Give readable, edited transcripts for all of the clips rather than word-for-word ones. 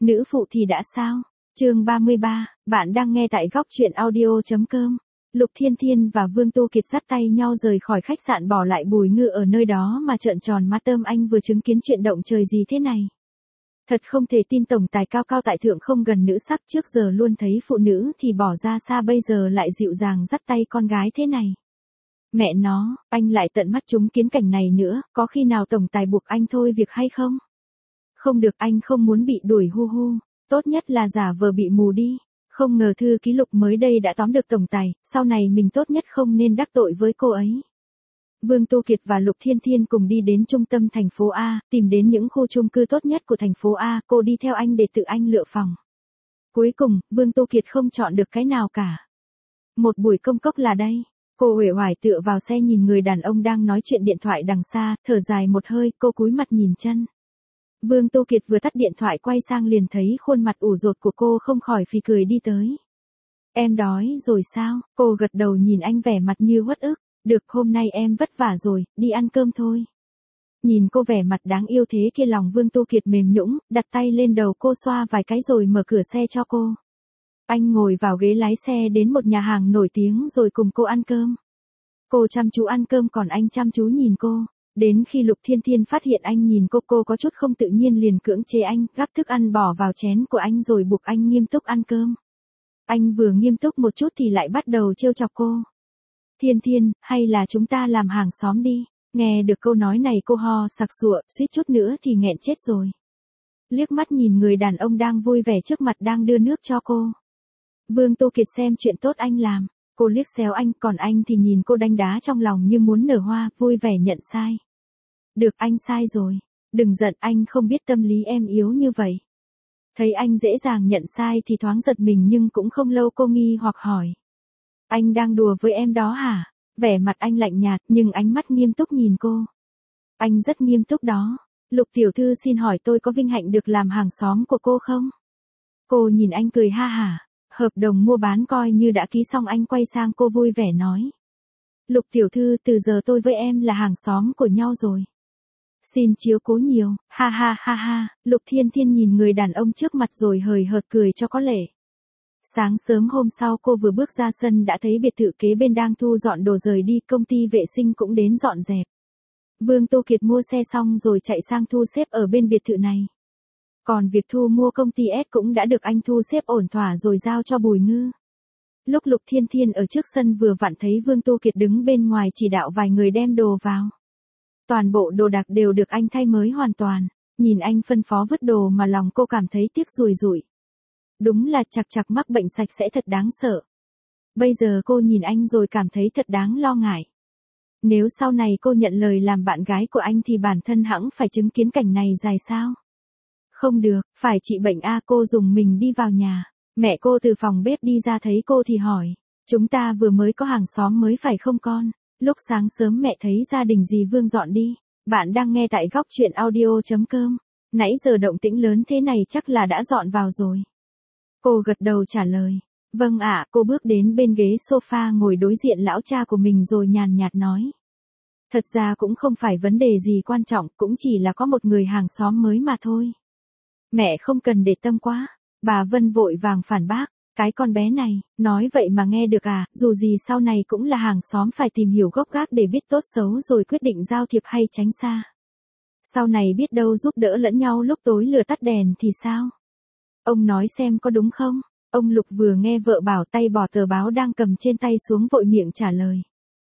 Nữ phụ thì đã sao? Chương 33, bạn đang nghe tại góc truyện audio.com. Lục Thiên Thiên và Vương Tô Kiệt dắt tay nhau rời khỏi khách sạn, bỏ lại Bùi Ngư ở nơi đó mà trợn tròn mắt. Anh vừa chứng kiến chuyện động trời gì thế này? Thật không thể tin tổng tài cao cao tại thượng không gần nữ sắc, trước giờ luôn thấy phụ nữ thì bỏ ra xa, bây giờ lại dịu dàng dắt tay con gái thế này. Mẹ nó, anh lại tận mắt chứng kiến cảnh này nữa, có khi nào tổng tài buộc anh thôi việc hay không? Không được, anh không muốn bị đuổi hu hu, tốt nhất là giả vờ bị mù đi. Không ngờ thư ký Lục mới đây đã tóm được tổng tài, sau này mình tốt nhất không nên đắc tội với cô ấy. Vương Tô Kiệt và Lục Thiên Thiên cùng đi đến trung tâm thành phố A, tìm đến những khu chung cư tốt nhất của thành phố A, cô đi theo anh để tự anh lựa phòng. Cuối cùng, Vương Tô Kiệt không chọn được cái nào cả. Một buổi công cốc là đây. Cô uể oải tựa vào xe nhìn người đàn ông đang nói chuyện điện thoại đằng xa, thở dài một hơi, cô cúi mặt nhìn chân. Vương Tô Kiệt vừa tắt điện thoại quay sang liền thấy khuôn mặt ủ rột của cô, không khỏi phì cười đi tới. Em đói rồi sao? Cô gật đầu nhìn anh vẻ mặt như uất ức. Được, hôm nay em vất vả rồi, đi ăn cơm thôi. Nhìn cô vẻ mặt đáng yêu thế kia, lòng Vương Tô Kiệt mềm nhũn, đặt tay lên đầu cô xoa vài cái rồi mở cửa xe cho cô. Anh ngồi vào ghế lái xe đến một nhà hàng nổi tiếng rồi cùng cô ăn cơm. Cô chăm chú ăn cơm còn anh chăm chú nhìn cô. Đến khi Lục Thiên Thiên phát hiện anh nhìn cô có chút không tự nhiên liền cưỡng chế anh, gắp thức ăn bỏ vào chén của anh rồi buộc anh nghiêm túc ăn cơm. Anh vừa nghiêm túc một chút thì lại bắt đầu trêu chọc cô. Thiên Thiên, hay là chúng ta làm hàng xóm đi. Nghe được câu nói này cô ho sặc sụa, suýt chút nữa thì nghẹn chết rồi. Liếc mắt nhìn người đàn ông đang vui vẻ trước mặt đang đưa nước cho cô. Vương Tô Kiệt xem chuyện tốt anh làm. Cô liếc xéo anh, còn anh thì nhìn cô đanh đá trong lòng như muốn nở hoa, vui vẻ nhận sai. Được, anh sai rồi. Đừng giận, anh không biết tâm lý em yếu như vậy. Thấy anh dễ dàng nhận sai thì thoáng giật mình, nhưng cũng không lâu cô nghi hoặc hỏi. Anh đang đùa với em đó hả? Vẻ mặt anh lạnh nhạt nhưng ánh mắt nghiêm túc nhìn cô. Anh rất nghiêm túc đó. Lục tiểu thư xin hỏi tôi có vinh hạnh được làm hàng xóm của cô không? Cô nhìn anh cười ha hả. Hợp đồng mua bán coi như đã ký xong. Anh quay sang cô vui vẻ nói. Lục tiểu thư, từ giờ tôi với em là hàng xóm của nhau rồi. Xin chiếu cố nhiều, ha ha ha ha. Lục Thiên Thiên nhìn người đàn ông trước mặt rồi hời hợt cười cho có lệ. Sáng sớm hôm sau cô vừa bước ra sân đã thấy biệt thự kế bên đang thu dọn đồ rời đi, công ty vệ sinh cũng đến dọn dẹp. Vương Tô Kiệt mua xe xong rồi chạy sang thu xếp ở bên biệt thự này. Còn việc thu mua công ty S cũng đã được anh thu xếp ổn thỏa rồi giao cho Bùi Ngư. Lúc Lục Thiên Thiên ở trước sân vừa vặn thấy Vương Tô Kiệt đứng bên ngoài chỉ đạo vài người đem đồ vào. Toàn bộ đồ đạc đều được anh thay mới hoàn toàn. Nhìn anh phân phó vứt đồ mà lòng cô cảm thấy tiếc rùi rủi. Đúng là chặc mắc bệnh sạch sẽ thật đáng sợ. Bây giờ cô nhìn anh rồi cảm thấy thật đáng lo ngại. Nếu sau này cô nhận lời làm bạn gái của anh thì bản thân hẵng phải chứng kiến cảnh này dài sao? Không được, phải trị bệnh a. Cô dùng mình đi vào nhà. Mẹ cô từ phòng bếp đi ra thấy cô thì hỏi. Chúng ta vừa mới có hàng xóm mới phải không con? Lúc sáng sớm mẹ thấy gia đình dì Vương dọn đi. Bạn đang nghe tại góc truyện audio.com. Nãy giờ động tĩnh lớn thế này chắc là đã dọn vào rồi. Cô gật đầu trả lời. Vâng ạ. Cô bước đến bên ghế sofa ngồi đối diện lão cha của mình rồi nhàn nhạt nói. Thật ra cũng không phải vấn đề gì quan trọng, cũng chỉ là có một người hàng xóm mới mà thôi. Mẹ không cần để tâm quá. Bà Vân vội vàng phản bác. Cái con bé này, nói vậy mà nghe được à, dù gì sau này cũng là hàng xóm, phải tìm hiểu gốc gác để biết tốt xấu rồi quyết định giao thiệp hay tránh xa. Sau này biết đâu giúp đỡ lẫn nhau lúc tối lửa tắt đèn thì sao? Ông nói xem có đúng không? Ông Lục vừa nghe vợ bảo tay bỏ tờ báo đang cầm trên tay xuống vội miệng trả lời.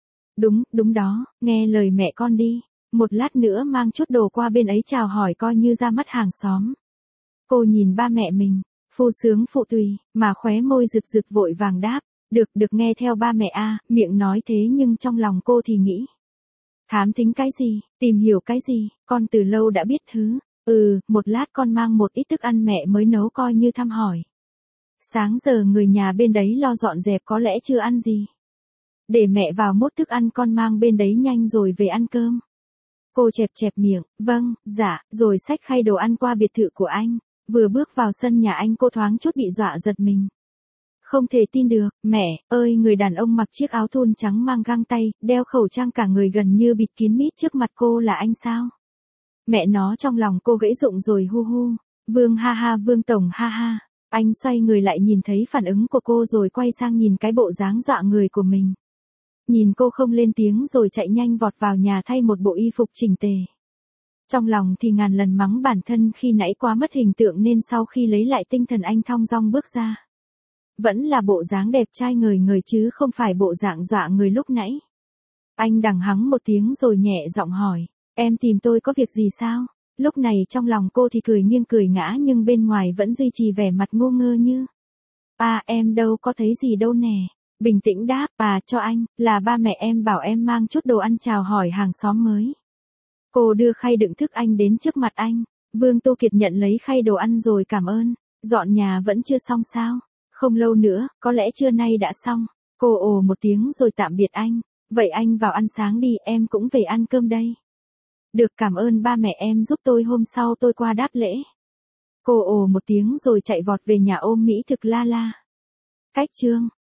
Đúng đó, nghe lời mẹ con đi. Một lát nữa mang chút đồ qua bên ấy chào hỏi coi như ra mắt hàng xóm. Cô nhìn ba mẹ mình, phu sướng phụ tùy, mà khóe môi rực rực vội vàng đáp. Được nghe theo ba mẹ a. Miệng nói thế nhưng trong lòng cô thì nghĩ. Thám thính cái gì, tìm hiểu cái gì, con từ lâu đã biết thứ. Một lát con mang một ít thức ăn mẹ mới nấu coi như thăm hỏi. Sáng giờ người nhà bên đấy lo dọn dẹp có lẽ chưa ăn gì. Để mẹ vào mốt thức ăn con mang bên đấy nhanh rồi về ăn cơm. Cô chẹp miệng, vâng, dạ, rồi xách khay đồ ăn qua biệt thự của anh. Vừa bước vào sân nhà anh cô thoáng chút bị dọa giật mình. Không thể tin được, mẹ ơi, người đàn ông mặc chiếc áo thun trắng mang găng tay, đeo khẩu trang cả người gần như bịt kín mít trước mặt cô là anh sao? Mẹ nó, trong lòng cô gãy rụng rồi hu hu. Vương ha ha, Vương tổng ha ha. Anh xoay người lại nhìn thấy phản ứng của cô rồi quay sang nhìn cái bộ dáng dọa người của mình. Nhìn cô không lên tiếng rồi chạy nhanh vọt vào nhà thay một bộ y phục chỉnh tề. Trong lòng thì ngàn lần mắng bản thân khi nãy quá mất hình tượng nên sau khi lấy lại tinh thần anh thong dong bước ra. Vẫn là bộ dáng đẹp trai ngời ngời chứ không phải bộ dạng dọa người lúc nãy. Anh đằng hắng một tiếng rồi nhẹ giọng hỏi, em tìm tôi có việc gì sao? Lúc này trong lòng cô thì cười nghiêng cười ngã nhưng bên ngoài vẫn duy trì vẻ mặt ngu ngơ như. Em đâu có thấy gì đâu nè. Bình tĩnh đáp, cho anh, là ba mẹ em bảo em mang chút đồ ăn chào hỏi hàng xóm mới. Cô đưa khay đựng thức ăn đến trước mặt anh. Vương Tô Kiệt nhận lấy khay đồ ăn rồi cảm ơn. Dọn nhà vẫn chưa xong sao? Không lâu nữa, có lẽ trưa nay đã xong. Cô ồ một tiếng rồi tạm biệt anh. Vậy anh vào ăn sáng đi, em cũng về ăn cơm đây. Được, cảm ơn ba mẹ em giúp tôi, hôm sau tôi qua đáp lễ. Cô ồ một tiếng rồi chạy vọt về nhà ôm mỹ thực la la. Cách chương